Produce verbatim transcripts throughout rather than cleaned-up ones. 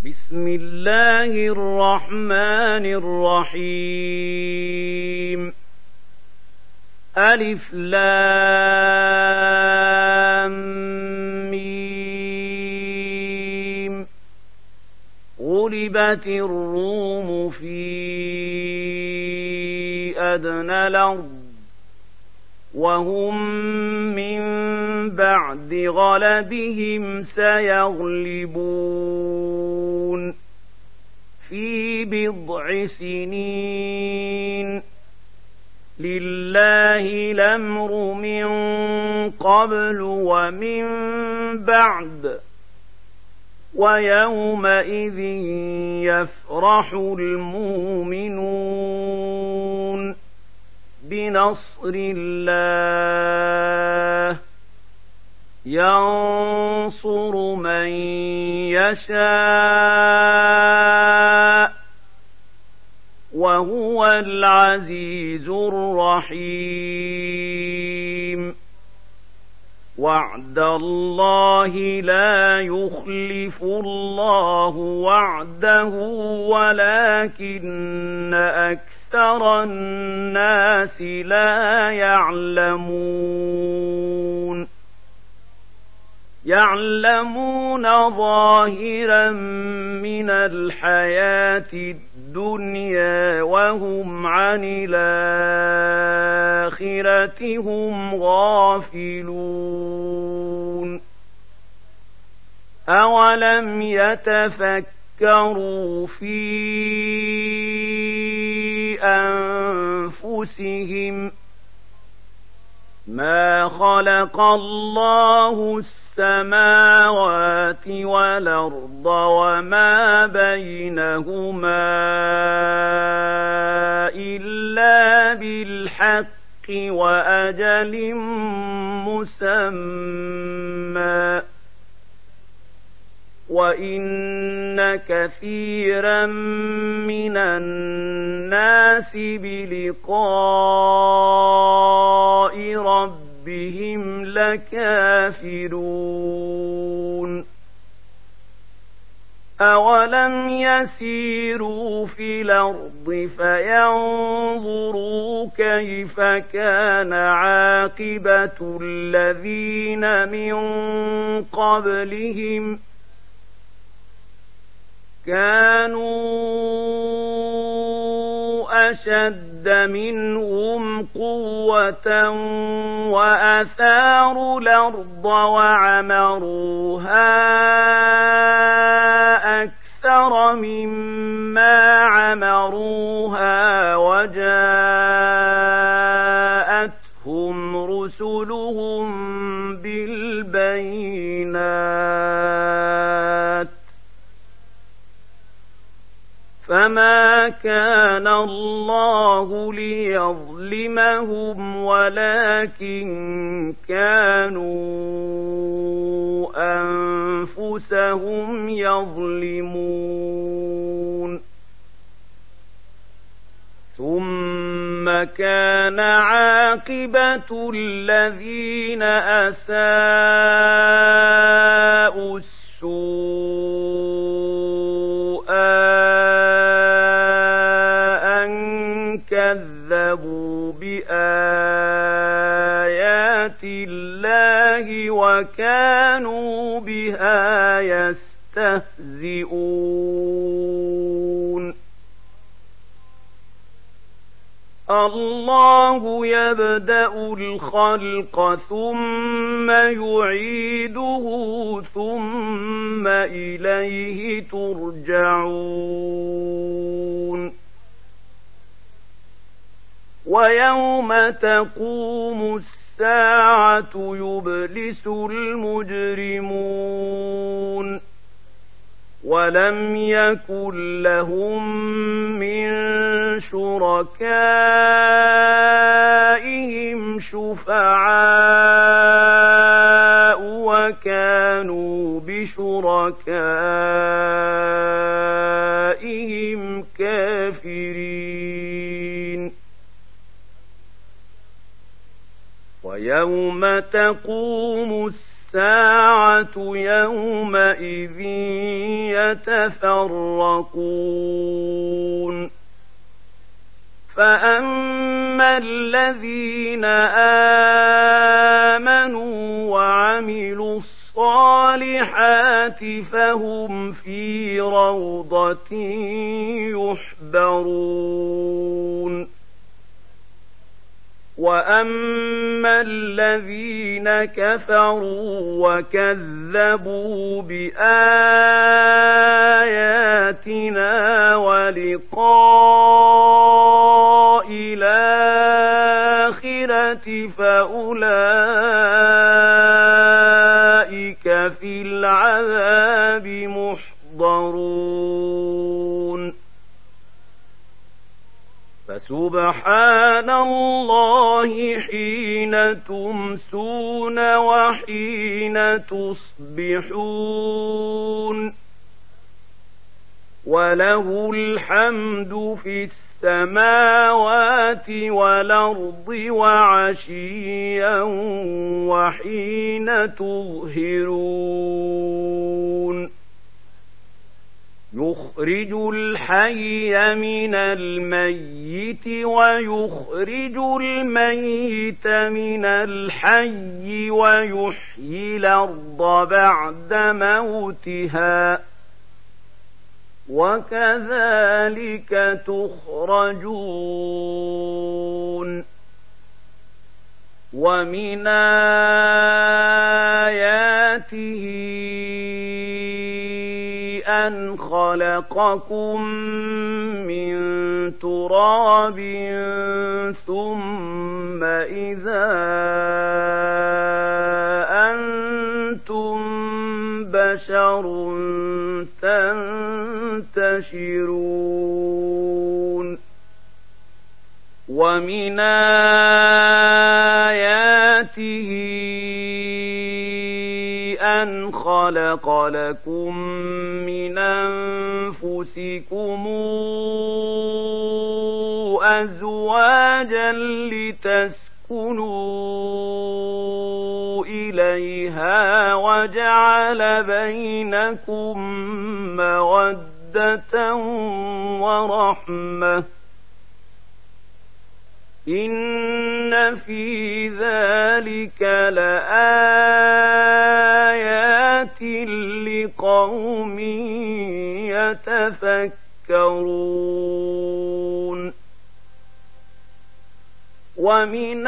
بسم الله الرحمن الرحيم ألف لام ميم غلبت الروم في أدنى الأرض وهم من بعد غلبهم سيغلبون في بضع سنين لله الأمر من قبل ومن بعد ويومئذ يفرح المؤمنون بنصر الله ينصر من يشاء وهو العزيز الرحيم وعد الله لا يخلف الله وعده ولكن أكثر الناس لا يعلمون يعلمون ظاهرا من الحياة الدنيا وهم عن الآخرة هم غافلون أولم يتفكروا في أنفسهم ما خلق الله السماوات والأرض وما بينهما إلا بالحق وأجل مسمى وإن كثيرا من الناس بلقاء ربهم لكافرون أولم يسيروا في الأرض فينظروا كيف كان عاقبة الذين من قبلهم كانوا أشد منهم قوة وأثاروا الأرض وعمروها أكثر مما عمروها وجاءتهم رسلهم بالبينات فما كان الله ليظلمهم ولكن كانوا أنفسهم يظلمون ثم كان عاقبة الذين أساءوا السوء كذبوا بآيات الله وكانوا بها يستهزئون الله يبدأ الخلق ثم يعيده ثم إليه ترجعون ويوم تقوم الساعة يبلس المجرمون ولم يكن لهم من شركائهم شفعاء وكانوا بشركائهم كافرين ويوم تقوم الساعة يومئذ يتفرقون فأما الذين آمنوا وعملوا الصالحات فهم في روضة يحبرون وأما الذين كفروا وكذبوا بآياتنا ولقاء الآخرة فأولئك في العذاب محضرون فسبحان الله حين تمسون وحين تصبحون وله الحمد في السماوات والأرض وعشيا وحين تظهرون يخرج الحي من الميت ويخرج الميت من الحي ويحيي الأرض بعد موتها وكذلك تخرجون ومن آياته أن خلقكم من تراب ثم إذا أنتم بشر تنتشرون ومن آياته أن خلق لكم من أنفسكم أزواجا لتسكنوا إليها وجعل بينكم مودة ورحمة إن في ذلك لآيات لقوم يتفكرون ومن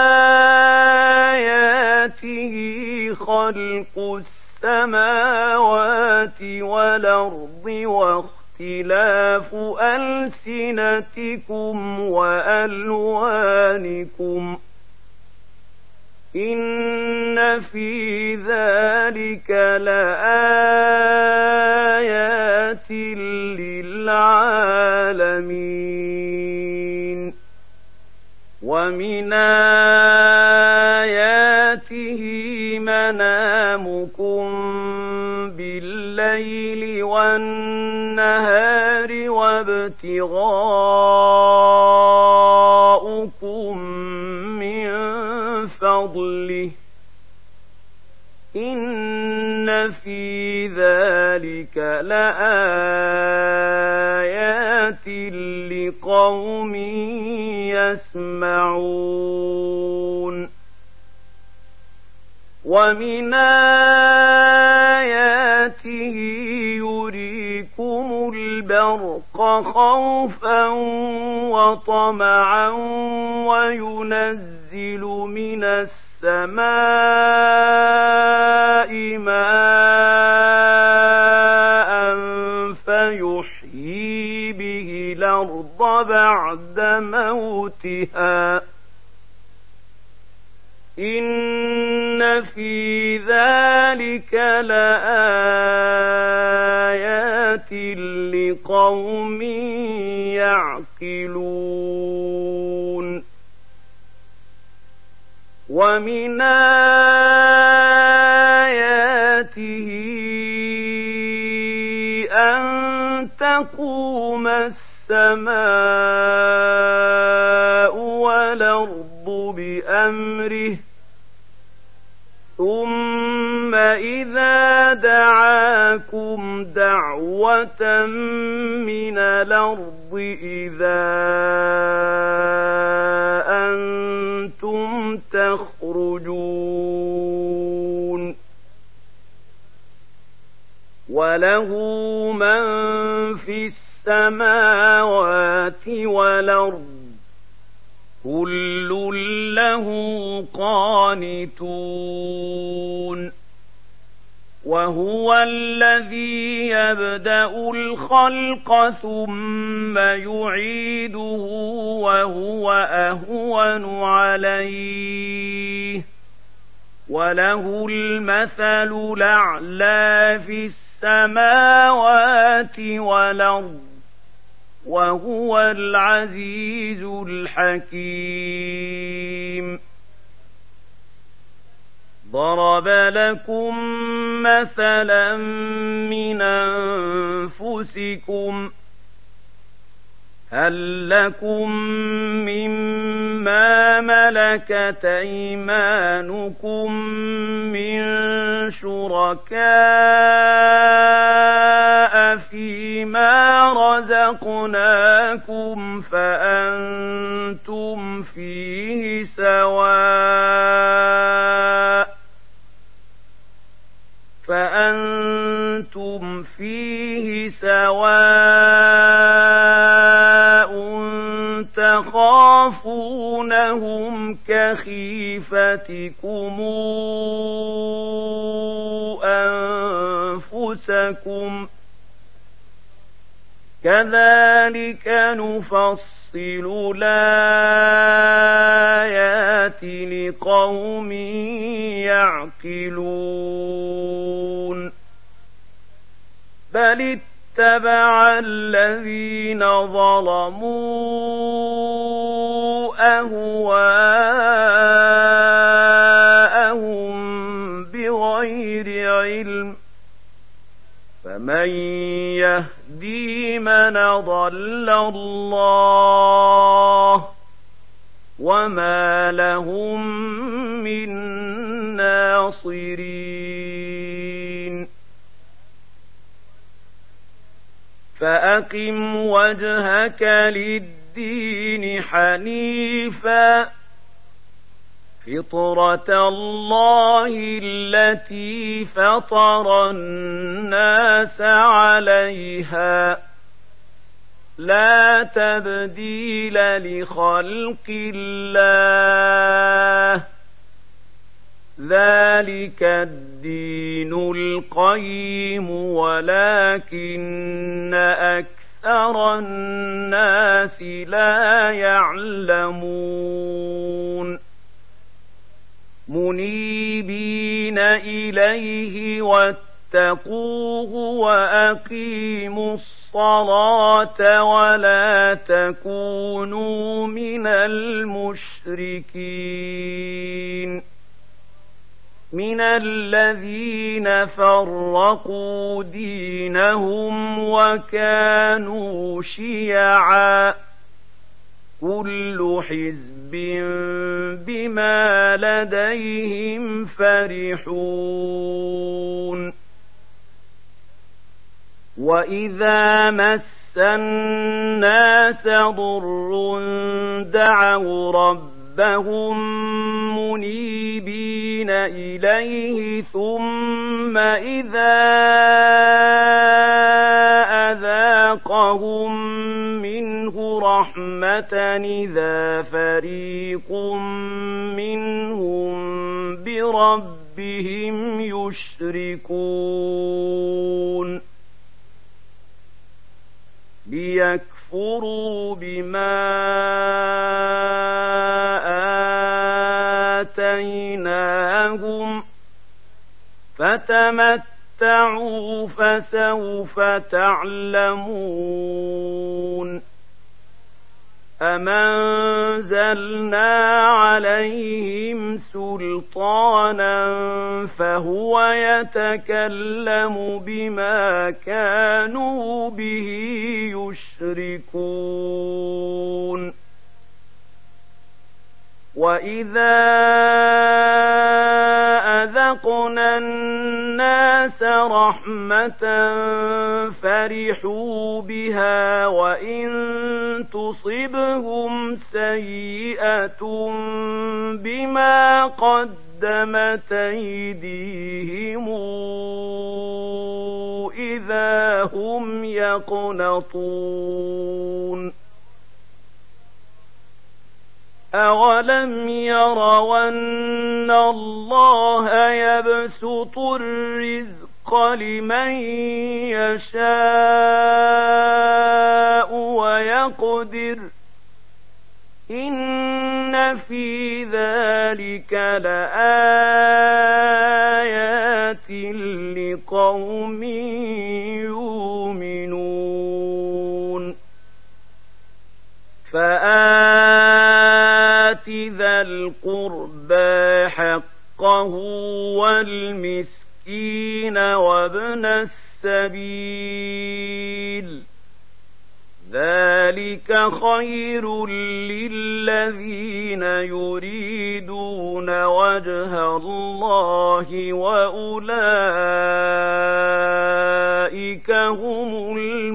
آياته خلق السماوات والأرض واختلاف ألسنتكم وألوانكم إن في ذلك لآيات للعالمين ومن آياته منامكم بالليل والنهار وابتغاؤكم من فضله إن في ذلك لآيات لقوم يسمعون ومن آياته يريكم البرق خوفا وطمعا وينزل من السماء ماء فيحيي به الأرض بعد موتها إن في ذلك لآيات لقوم يعقلون ومن آياته أن تقوم السماء والأرض بأمره ثم إذا دعاكم دعوة من الأرض إذا أنتم تخرجون وله من في السماوات والأرض كل له قانتون وهو الذي يبدأ الخلق ثم يعيده وهو أهون عليه وله المثل الأعلى في السماوات والأرض وهو العزيز الحكيم ضرب لكم مثلا من أنفسكم هل لكم مما ملكت أيمانكم من شركاء فيما رزقناكم فأنتم فيه سواء فأنتم فيه سواء تخافونهم كخيفتكم أنفسكم كذلك نفصل الآيات لقوم يعقلون بل اتبع الذين ظلموا أهواءهم بغير علم فمن يهدي من أضل الله وما لهم من ناصرين فأقم وجهك للدين حنيفا فطرة الله التي فطر الناس عليها لا تبديل لخلق الله ذلك الدين القيم ولكن أكثر الناس لا يعلمون منيبين إليه واتقوه وأقيموا الصلاة ولا تكونوا من المشركين من الذين فرقوا دينهم وكانوا شيعا كل حزب بما لديهم فرحون وإذا مس الناس ضر دعوا ربهم منيبين إليه ثم إذا أذاقهم منه رحمة إذا فريق منهم بربهم يشركون ليكفروا بما آتيناهم فتمتعوا فسوف تعلمون أم أنزلنا عليهم سلطانا فهو يتكلم بما كانوا به يشركون وإذا أذقنا أذقنا الناس رحمة فرحوا بها وإن تصبهم سيئة بما قدمت أيديهم إذا هم يقنطون أولم يروا أن الله يبسط الرزق لمن يشاء ويقدر إن في ذلك لآيات لقوم يؤمنون فآت ذا القربى حقه والمسكين وابن السبيل ذلك خير للذين يريدون وجه الله وأولئك هم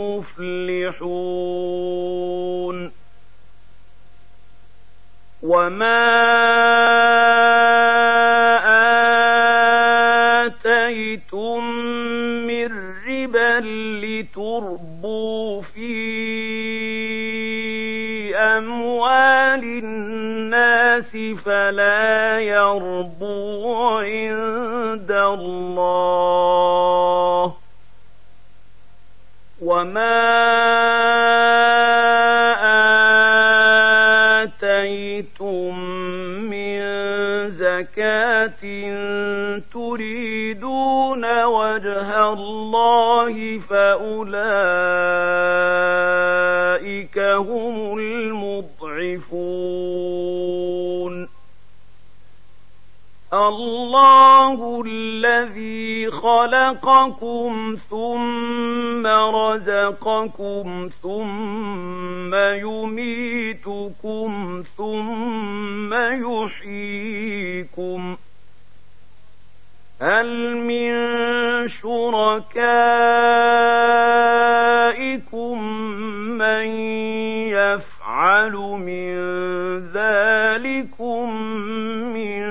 المفلحون وما آتيتم من ربا لتربوا في أموال الناس فلا يربو عند الله وما آتيتم من زكاة تريدون وجه الله فأولئك هم المضعفون الله الذي خلقكم ثم رزقكم ثم يميتكم ثم يحييكم هل من شركائكم من يفعل من ذلكم من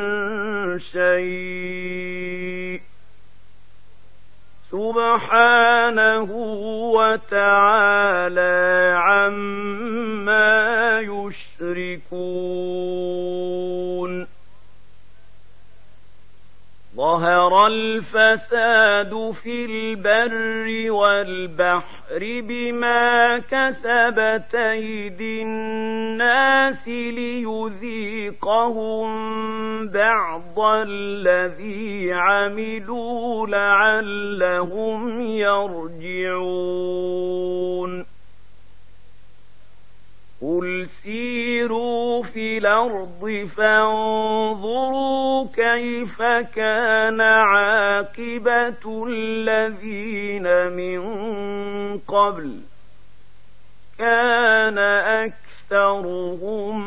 شيء سبحانه وتعالى عما يشركون ظهر الفساد في البر والبحر بما كسبت أيدي الناس ليذيقهم بعض الذي عملوا لعلهم يرجعون قل سيروا في الأرض فانظروا كيف كان عاقبة الذين من قبل كان أكثرهم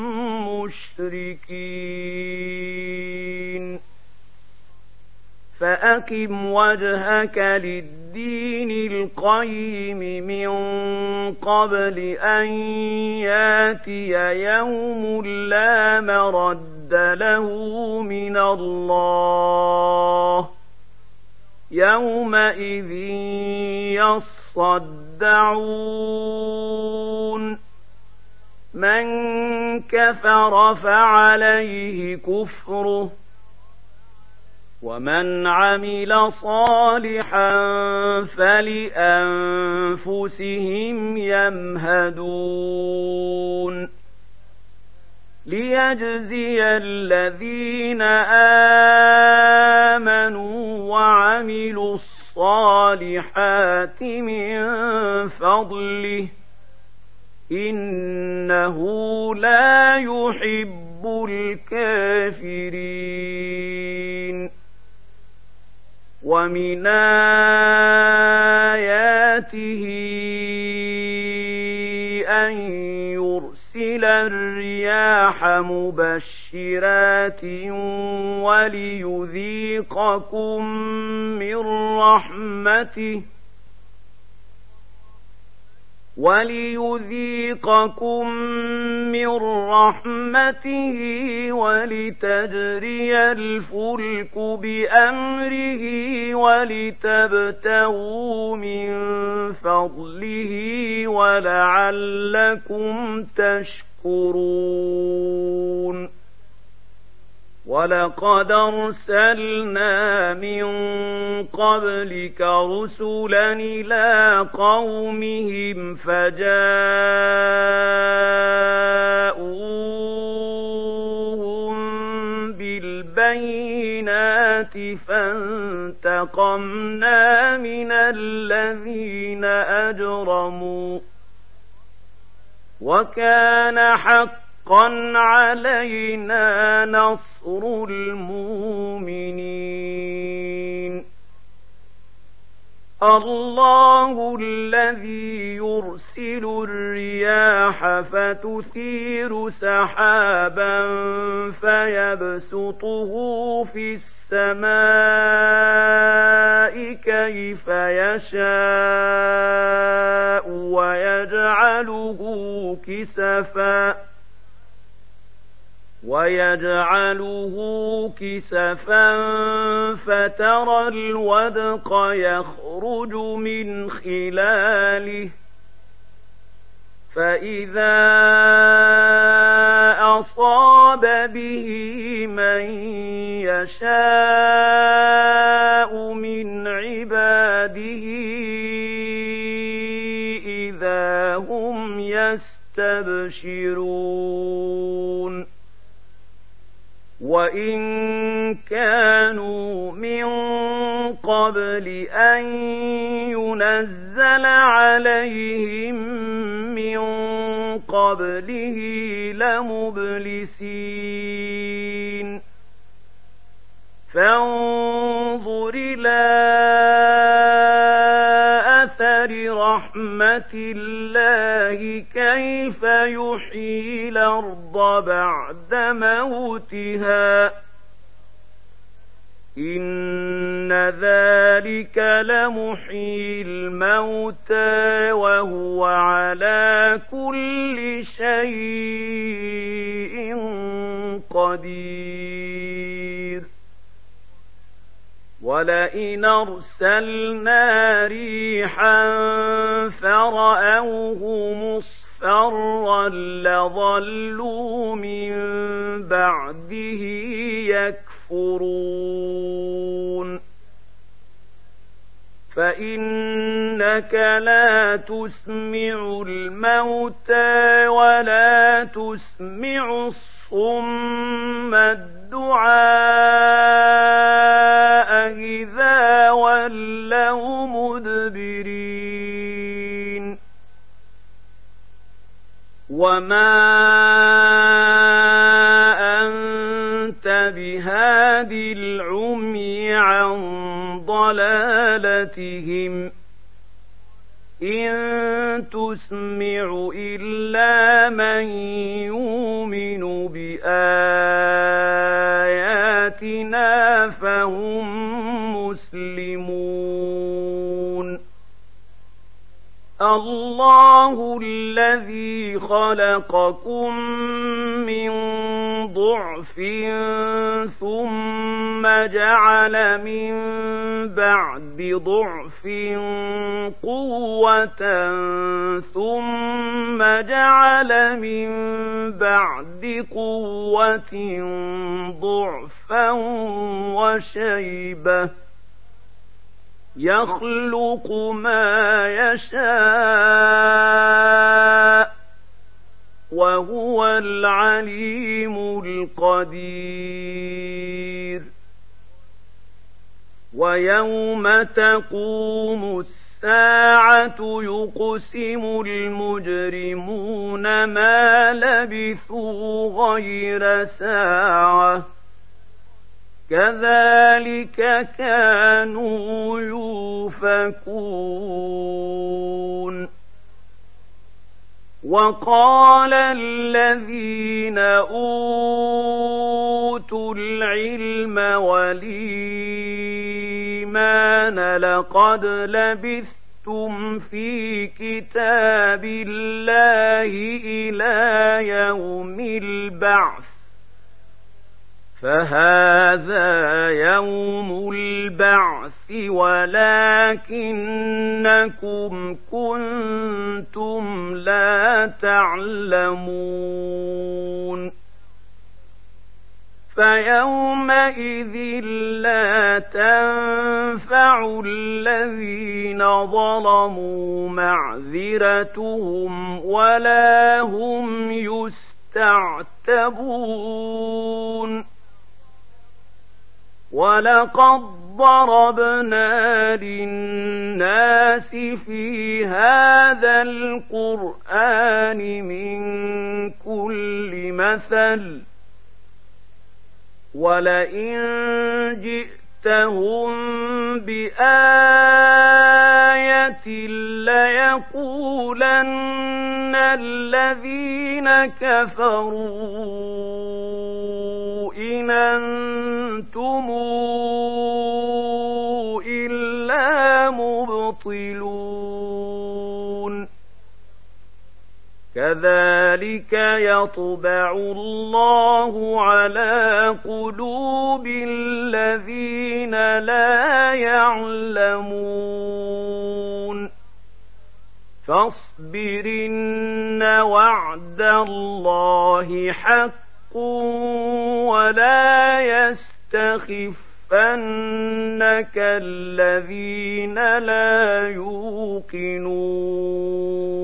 مشركين فأقم وجهك للدين القيم من قبل أن ياتي يوم لا مرد له من الله يومئذ يصدعون من كفر فعليه كفره ومن عمل صالحا فلأنفسهم يمهدون ليجزي الذين آمنوا وعملوا الصالحات من فضله إنه لا يحب الكافرين ومن آياته أن يرسل الرياح مبشرات وليذيقكم من رحمته وليذيقكم من رحمته ولتجري الفلك بأمره ولتبتغوا من فضله ولعلكم تشكرون ولقد أرسلنا من قبلك رسلا إلى قومهم فجاءوهم بالبينات فانتقمنا من الذين أجرموا وكان حقا حقا علينا نصر المؤمنين الله الذي يرسل الرياح فتثير سحابا فيبسطه في السماء كيف يشاء ويجعله كسفا ويجعله كسفا فترى الودق يخرج من خلاله فإذا أصاب به من يشاء من عباده إذا هم يستبشرون وإن كانوا من قبل أن ينزل عليهم من قبله لمبلسين فانظر إلى أثر رحمة الله كيف يحيي الأرض بعد موتها إن ذلك لمحيي الموتى وهو على كل شيء قدير ولئن أرسلنا ريحا فرأوه مصفرا لظلوا من بعده يكفرون فإنك لا تسمع الموتى ولا تسمع الصم الدعاء إذا ولوا مدبرين وما أنت بهادي العمي عن ضلالتهم إن تسمع إلا من يؤمن بآياتنا فهم مسلمون الله الذي خلقكم من ضعف ثم جعل من بعد ضعف قوة ثم جعل من بعد قوة ضعفا وشيبة يخلق ما يشاء وهو العليم القدير ويوم تقوم الساعة يقسم المجرمون ما لبثوا غير ساعة كذلك كانوا يؤفكون وقال الذين أوتوا العلم والإيمان لقد لبثتم في كتاب الله إلى يوم البعث فهذا يوم البعث ولكنكم كنتم لا تعلمون فيومئذ لا تنفع الذين ظلموا معذرتهم ولا هم يستعتبون ولقد ضربنا للناس في هذا القرآن من كل مثل ولئن جئتهم بآية ليقولن الذين كفروا إن أنتم إلا مبطلون كذلك يطبع الله على قلوب الذين لا يعلمون فاصبر إن وعد الله حق ولا يستخفنك الذين لا يوقنون